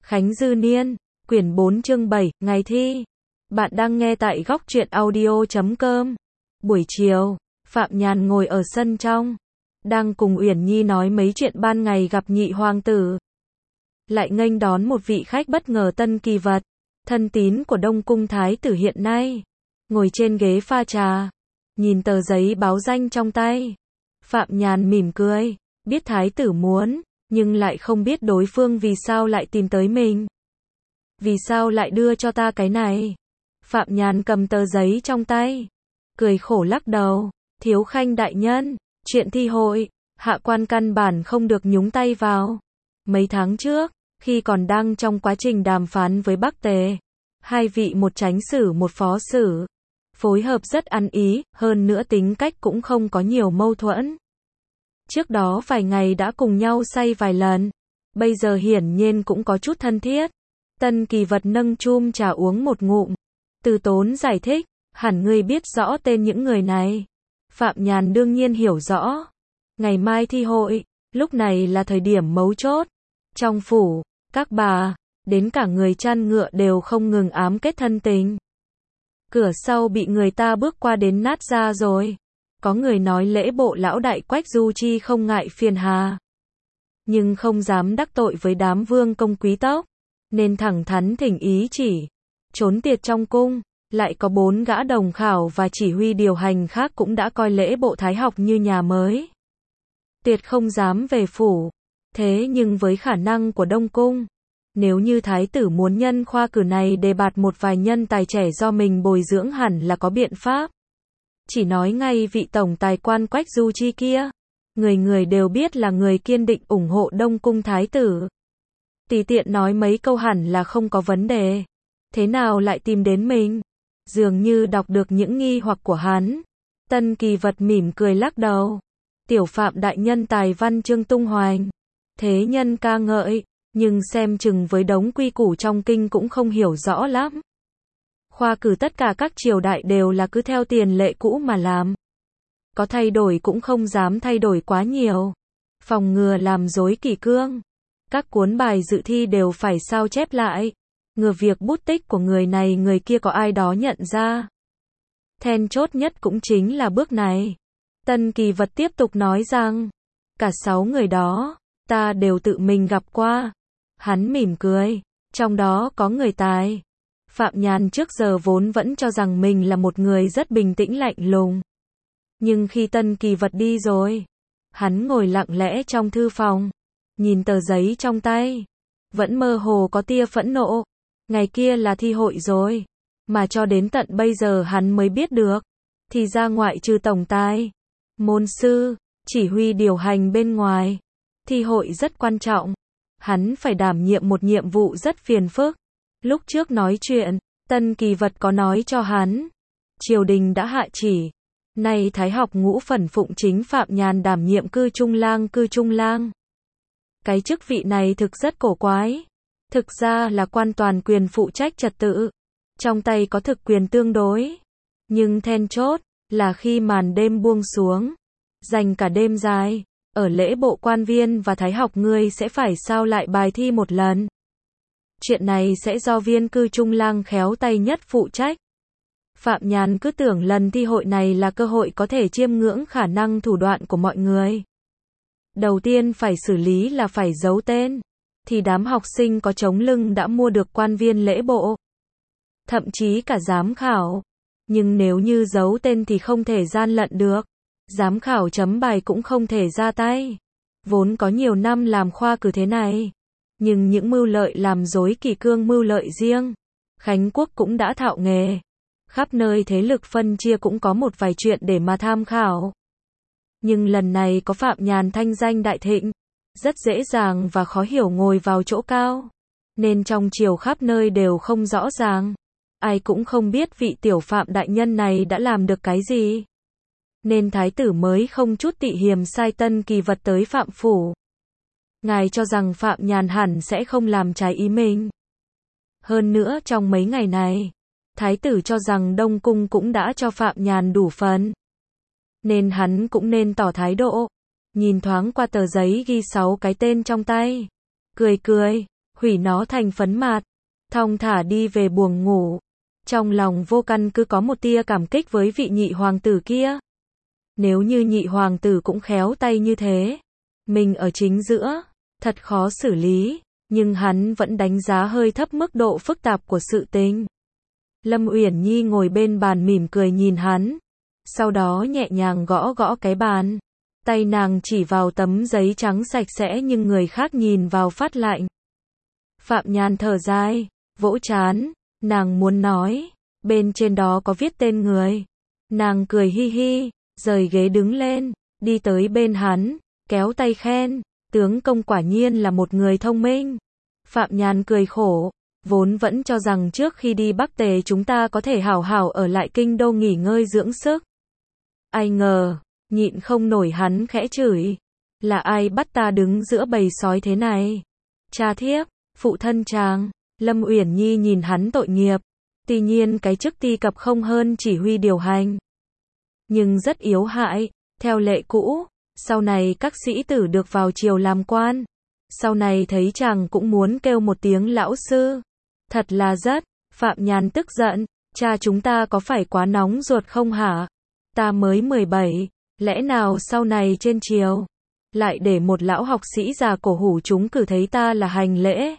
Khánh Dư Niên, quyển 4 chương 7, ngày thi. Bạn đang nghe tại góc truyện audio.com. Buổi chiều, Phạm Nhàn ngồi ở sân trong, đang cùng Uyển Nhi nói mấy chuyện ban ngày gặp nhị hoàng tử. Lại nghênh đón một vị khách bất ngờ Tân Kỳ Vật, thân tín của Đông Cung Thái tử hiện nay. Ngồi trên ghế pha trà, nhìn tờ giấy báo danh trong tay. Phạm Nhàn mỉm cười, biết Thái tử muốn, nhưng lại không biết đối phương vì sao lại tìm tới mình. Vì sao lại đưa cho ta cái này? Phạm Nhàn cầm tờ giấy trong tay, cười khổ lắc đầu. Thiếu khanh đại nhân, chuyện thi hội, hạ quan căn bản không được nhúng tay vào. Mấy tháng trước, khi còn đang trong quá trình đàm phán với Bắc Tề, hai vị một chánh sử một phó sử, phối hợp rất ăn ý, hơn nữa tính cách cũng không có nhiều mâu thuẫn. Trước đó vài ngày đã cùng nhau say vài lần, bây giờ hiển nhiên cũng có chút thân thiết. Tân Kỳ Vật nâng chum trà uống một ngụm, từ tốn giải thích, hẳn ngươi biết rõ tên những người này. Phạm Nhàn đương nhiên hiểu rõ. Ngày mai thi hội, lúc này là thời điểm mấu chốt. Trong phủ, các bà, đến cả người chăn ngựa đều không ngừng ám kết thân tình. Cửa sau bị người ta bước qua đến nát ra rồi. Có người nói lễ bộ lão đại Quách Du Chi không ngại phiền hà, nhưng không dám đắc tội với đám vương công quý tộc, nên thẳng thắn thỉnh ý chỉ trốn tiệt trong cung. Lại có 4 gã đồng khảo và chỉ huy điều hành khác cũng đã coi lễ bộ thái học như nhà mới. Tuyệt không dám về phủ. Thế nhưng với khả năng của Đông Cung, nếu như thái tử muốn nhân khoa cử này đề bạt một vài nhân tài trẻ do mình bồi dưỡng hẳn là có biện pháp. Chỉ nói ngay vị tổng tài quan Quách Du Chi kia, người người đều biết là người kiên định ủng hộ Đông Cung thái tử. Tùy tiện nói mấy câu hẳn là không có vấn đề. Thế nào lại tìm đến mình? Dường như đọc được những nghi hoặc của hắn. Tân Kỳ Vật mỉm cười lắc đầu. Tiểu Phạm đại nhân tài văn chương tung hoành, thế nhân ca ngợi, nhưng xem chừng với đống quy củ trong kinh cũng không hiểu rõ lắm. Khoa cử tất cả các triều đại đều là cứ theo tiền lệ cũ mà làm. Có thay đổi cũng không dám thay đổi quá nhiều, phòng ngừa làm rối kỷ cương. Các cuốn bài dự thi đều phải sao chép lại, ngừa việc bút tích của người này người kia có ai đó nhận ra. Then chốt nhất cũng chính là bước này. Tân Kỳ Vật tiếp tục nói rằng, cả 6 người đó, ta đều tự mình gặp qua. Hắn mỉm cười, trong đó có người tài. Phạm Nhàn trước giờ vốn vẫn cho rằng mình là một người rất bình tĩnh lạnh lùng. Nhưng khi Tân Kỳ Vật đi rồi, hắn ngồi lặng lẽ trong thư phòng, nhìn tờ giấy trong tay, vẫn mơ hồ có tia phẫn nộ. Ngày kia là thi hội rồi, mà cho đến tận bây giờ hắn mới biết được, thì ra ngoại trừ tổng tài, môn sư, chỉ huy điều hành bên ngoài, thi hội rất quan trọng. Hắn phải đảm nhiệm một nhiệm vụ rất phiền phức. Lúc trước nói chuyện, Tân Kỳ Vật có nói cho hắn, triều đình đã hạ chỉ, nay thái học ngũ phần phụng chính Phạm Nhàn đảm nhiệm cư trung lang. Cái chức vị này thực rất cổ quái. Thực ra là quan toàn quyền phụ trách trật tự, trong tay có thực quyền tương đối. Nhưng then chốt là khi màn đêm buông xuống, dành cả đêm dài, ở lễ bộ quan viên và thái học ngươi sẽ phải sao lại bài thi một lần. Chuyện này sẽ do viên cư trung lang khéo tay nhất phụ trách. Phạm Nhàn cứ tưởng lần thi hội này là cơ hội có thể chiêm ngưỡng khả năng thủ đoạn của mọi người. Đầu tiên phải xử lý là phải giấu tên. Thì đám học sinh có chống lưng đã mua được quan viên lễ bộ, thậm chí cả giám khảo. Nhưng nếu như giấu tên thì không thể gian lận được. Giám khảo chấm bài cũng không thể ra tay. Vốn có nhiều năm làm khoa cử thế này, nhưng những mưu lợi làm rối kỷ cương mưu lợi riêng, Khánh Quốc cũng đã thạo nghề. Khắp nơi thế lực phân chia cũng có một vài chuyện để mà tham khảo. Nhưng lần này có Phạm Nhàn thanh danh đại thịnh, rất dễ dàng và khó hiểu ngồi vào chỗ cao, nên trong triều khắp nơi đều không rõ ràng. Ai cũng không biết vị tiểu Phạm đại nhân này đã làm được cái gì. Nên thái tử mới không chút tị hiềm sai Tân Kỳ Vật tới Phạm phủ. Ngài cho rằng Phạm Nhàn hẳn sẽ không làm trái ý mình. Hơn nữa trong mấy ngày này, thái tử cho rằng Đông Cung cũng đã cho Phạm Nhàn đủ phần, nên hắn cũng nên tỏ thái độ. Nhìn thoáng qua tờ giấy ghi 6 cái tên trong tay, cười cười, hủy nó thành phấn mạt, thong thả đi về buồng ngủ. Trong lòng vô căn cứ có một tia cảm kích với vị nhị hoàng tử kia. Nếu như nhị hoàng tử cũng khéo tay như thế, mình ở chính giữa, thật khó xử lý, nhưng hắn vẫn đánh giá hơi thấp mức độ phức tạp của sự tình. Lâm Uyển Nhi ngồi bên bàn mỉm cười nhìn hắn, sau đó nhẹ nhàng gõ gõ cái bàn. Tay nàng chỉ vào tấm giấy trắng sạch sẽ nhưng người khác nhìn vào phát lạnh. Phạm Nhan thở dài, vỗ trán, nàng muốn nói, bên trên đó có viết tên người. Nàng cười hi hi, rời ghế đứng lên, đi tới bên hắn, kéo tay khen, tướng công quả nhiên là một người thông minh. Phạm Nhan cười khổ, vốn vẫn cho rằng trước khi đi Bắc Tề chúng ta có thể hảo hảo ở lại kinh đô nghỉ ngơi dưỡng sức. Ai ngờ, nhịn không nổi hắn khẽ chửi, là ai bắt ta đứng giữa bầy sói thế này? Cha thiếp, phụ thân chàng. Lâm Uyển Nhi nhìn hắn tội nghiệp, tuy nhiên cái chức ti cập không hơn chỉ huy điều hành, nhưng rất yếu hại, theo lệ cũ, sau này các sĩ tử được vào triều làm quan, sau này thấy chàng cũng muốn kêu một tiếng lão sư. Thật là rất, Phạm Nhan tức giận, cha chúng ta có phải quá nóng ruột không hả? Ta mới 17, lẽ nào sau này trên triều, lại để một lão học sĩ già cổ hủ chúng cử thấy ta là hành lễ?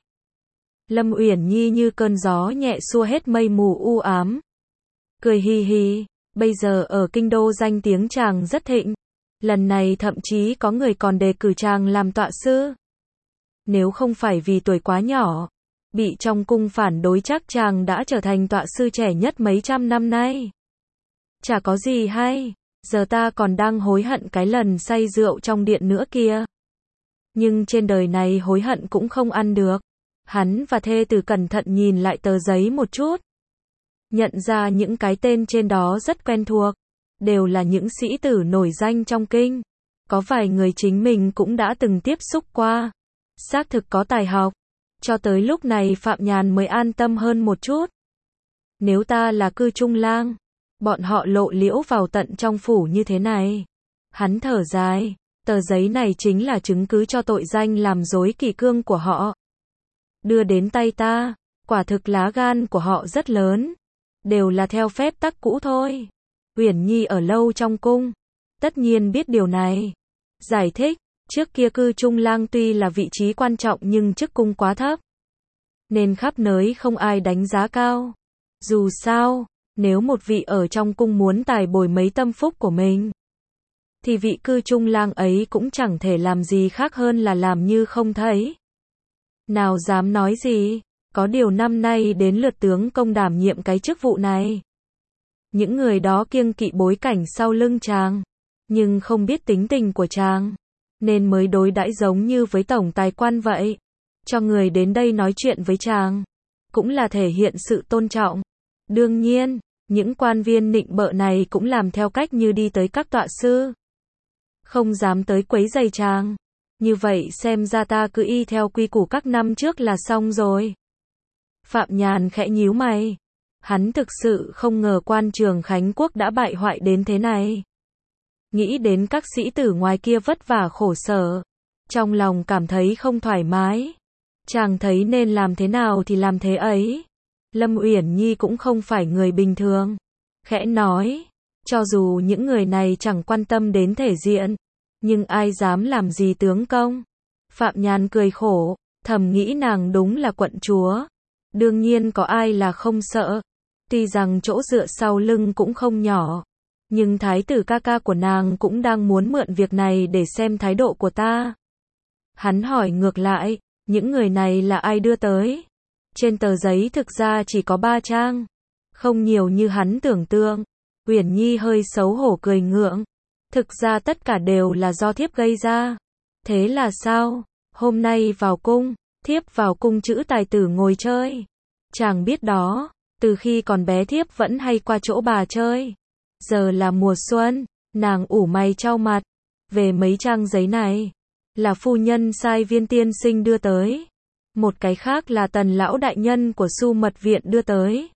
Lâm Uyển Nhi như cơn gió nhẹ xua hết mây mù u ám. Cười hi hi, bây giờ ở kinh đô danh tiếng chàng rất thịnh. Lần này thậm chí có người còn đề cử chàng làm tọa sư. Nếu không phải vì tuổi quá nhỏ, bị trong cung phản đối chắc chàng đã trở thành tọa sư trẻ nhất mấy trăm năm nay. Chả có gì hay, giờ ta còn đang hối hận cái lần say rượu trong điện nữa kia. Nhưng trên đời này hối hận cũng không ăn được. Hắn và thê tử cẩn thận nhìn lại tờ giấy một chút. Nhận ra những cái tên trên đó rất quen thuộc. Đều là những sĩ tử nổi danh trong kinh. Có vài người chính mình cũng đã từng tiếp xúc qua. Xác thực có tài học. Cho tới lúc này Phạm Nhàn mới an tâm hơn một chút. Nếu ta là cư trung lang, bọn họ lộ liễu vào tận trong phủ như thế này. Hắn thở dài, tờ giấy này chính là chứng cứ cho tội danh làm dối kỷ cương của họ. Đưa đến tay ta, quả thực lá gan của họ rất lớn. Đều là theo phép tắc cũ thôi. Uyển Nhi ở lâu trong cung, tất nhiên biết điều này. Giải thích, trước kia cư trung lang tuy là vị trí quan trọng nhưng chức cung quá thấp, nên khắp nơi không ai đánh giá cao. Dù sao, nếu một vị ở trong cung muốn tài bồi mấy tâm phúc của mình, thì vị cư trung lang ấy cũng chẳng thể làm gì khác hơn là làm như không thấy. Nào dám nói gì, có điều năm nay đến lượt tướng công đảm nhiệm cái chức vụ này. Những người đó kiêng kỵ bối cảnh sau lưng chàng, nhưng không biết tính tình của chàng, nên mới đối đãi giống như với tổng tài quan vậy. Cho người đến đây nói chuyện với chàng, cũng là thể hiện sự tôn trọng. Đương nhiên, những quan viên nịnh bợ này cũng làm theo cách như đi tới các tọa sư, không dám tới quấy rầy chàng. Như vậy xem ra ta cứ y theo quy củ các năm trước là xong rồi. Phạm Nhàn khẽ nhíu mày. Hắn thực sự không ngờ quan trường Khánh Quốc đã bại hoại đến thế này. Nghĩ đến các sĩ tử ngoài kia vất vả khổ sở, trong lòng cảm thấy không thoải mái. Chàng thấy nên làm thế nào thì làm thế ấy. Lâm Uyển Nhi cũng không phải người bình thường. Khẽ nói, cho dù những người này chẳng quan tâm đến thể diện, nhưng ai dám làm gì tướng công. Phạm Nhàn cười khổ, thầm nghĩ nàng đúng là quận chúa. Đương nhiên có ai là không sợ. Tuy rằng chỗ dựa sau lưng cũng không nhỏ, nhưng thái tử ca ca của nàng cũng đang muốn mượn việc này để xem thái độ của ta. Hắn hỏi ngược lại, những người này là ai đưa tới? Trên tờ giấy thực ra chỉ có 3 trang, không nhiều như hắn tưởng tượng. Uyển Nhi hơi xấu hổ cười ngượng. Thực ra tất cả đều là do thiếp gây ra. Thế là sao? Hôm nay vào cung, thiếp vào cung chữ tài tử ngồi chơi. Chàng biết đó, từ khi còn bé thiếp vẫn hay qua chỗ bà chơi. Giờ là mùa xuân, nàng ủ mày chau mặt. Về mấy trang giấy này, là phu nhân sai Viên tiên sinh đưa tới. Một cái khác là Tần lão đại nhân của Su Mật viện đưa tới.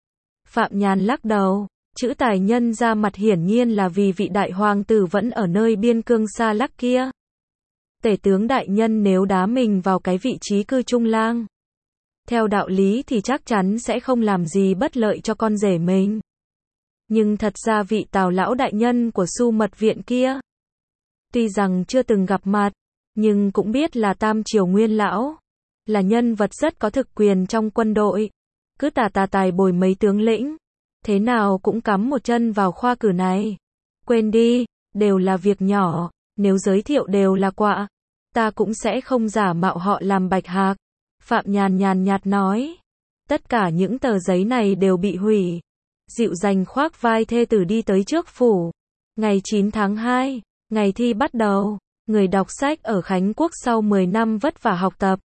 Phạm Nhàn lắc đầu, chữ tài nhân ra mặt hiển nhiên là vì vị đại hoàng tử vẫn ở nơi biên cương xa lắc kia. Tể tướng đại nhân nếu đá mình vào cái vị trí cư trung lang, theo đạo lý thì chắc chắn sẽ không làm gì bất lợi cho con rể mình. Nhưng thật ra vị Tào lão đại nhân của Su Mật Viện kia, tuy rằng chưa từng gặp mặt, nhưng cũng biết là Tam Triều Nguyên lão, là nhân vật rất có thực quyền trong quân đội. Cứ tà tài bồi mấy tướng lĩnh, thế nào cũng cắm một chân vào khoa cử này. Quên đi, đều là việc nhỏ, nếu giới thiệu đều là quạ, ta cũng sẽ không giả mạo họ làm bạch hạc. Phạm Nhàn nhàn nhạt nói. Tất cả những tờ giấy này đều bị hủy. Dịu dành khoác vai thê tử đi tới trước phủ. Ngày 9 tháng 2, ngày thi bắt đầu. Người đọc sách ở Khánh Quốc sau 10 năm vất vả học tập,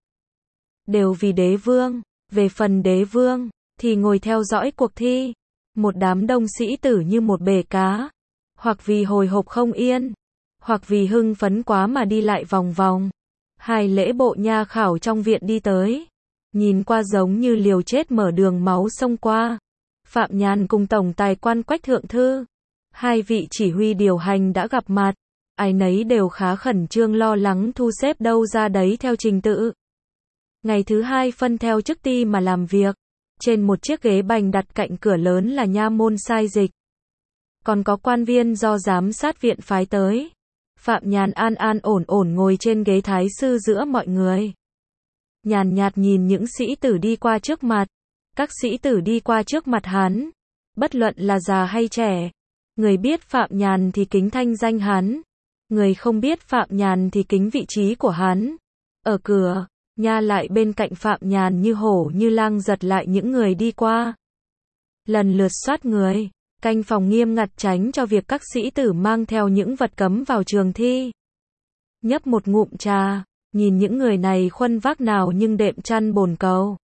đều vì đế vương. Về phần đế vương, thì ngồi theo dõi cuộc thi. Một đám đông sĩ tử như một bể cá. Hoặc vì hồi hộp không yên, hoặc vì hưng phấn quá mà đi lại vòng vòng. Hai lễ bộ nha khảo trong viện đi tới. Nhìn qua giống như liều chết mở đường máu xông qua. Phạm Nhàn cùng Tổng Tài quan Quách Thượng Thư, hai vị chỉ huy điều hành đã gặp mặt. Ai nấy đều khá khẩn trương lo lắng thu xếp đâu ra đấy theo trình tự. Ngày thứ hai phân theo chức ty mà làm việc. Trên một chiếc ghế bành đặt cạnh cửa lớn là nha môn sai dịch. Còn có quan viên do giám sát viện phái tới. Phạm Nhàn an an ổn ổn ngồi trên ghế thái sư giữa mọi người. Nhàn nhạt nhìn những sĩ tử đi qua trước mặt. Các sĩ tử đi qua trước mặt hắn, bất luận là già hay trẻ. Người biết Phạm Nhàn thì kính thanh danh hắn. Người không biết Phạm Nhàn thì kính vị trí của hắn. Ở cửa, nha lại bên cạnh Phạm Nhàn như hổ như lang giật lại những người đi qua. Lần lượt soát người, canh phòng nghiêm ngặt tránh cho việc các sĩ tử mang theo những vật cấm vào trường thi. Nhấp một ngụm trà, nhìn những người này khuân vác nào nhưng đệm chăn bồn cầu.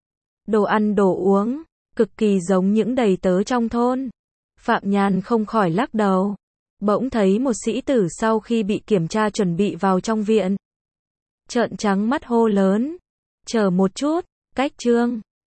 Đồ ăn đồ uống, cực kỳ giống những đầy tớ trong thôn. Phạm Nhàn không khỏi lắc đầu. Bỗng thấy một sĩ tử sau khi bị kiểm tra chuẩn bị vào trong viện, trợn trắng mắt hô lớn. Chờ một chút, Cách Trương.